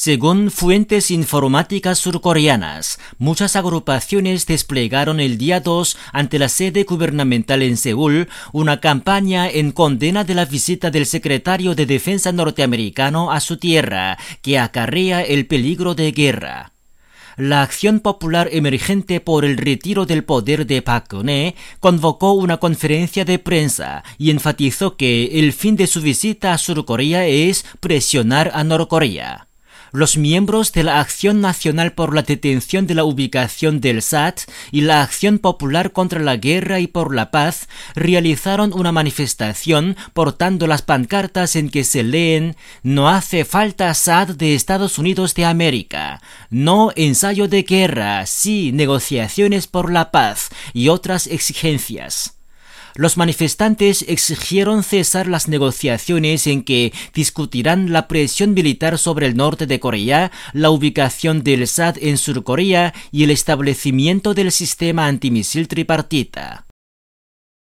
Según fuentes informáticas surcoreanas, muchas agrupaciones desplegaron el día 2 ante la sede gubernamental en Seúl una campaña en condena de la visita del secretario de Defensa norteamericano a su tierra, que acarrea el peligro de guerra. La Acción Popular Emergente por el Retiro del Poder de Park Geun-hye convocó una conferencia de prensa y enfatizó que el fin de su visita a Surcorea es presionar a Norcorea. Los miembros de la Acción Nacional por la Detención de la Ubicación del SAT y la Acción Popular contra la Guerra y por la Paz realizaron una manifestación portando las pancartas en que se leen «No hace falta SAT de Estados Unidos de América», «No ensayo de guerra, sí negociaciones por la paz» y otras exigencias. Los manifestantes exigieron cesar las negociaciones en que discutirán la presión militar sobre el norte de Corea, la ubicación del SAT en Surcorea y el establecimiento del sistema antimisil tripartita.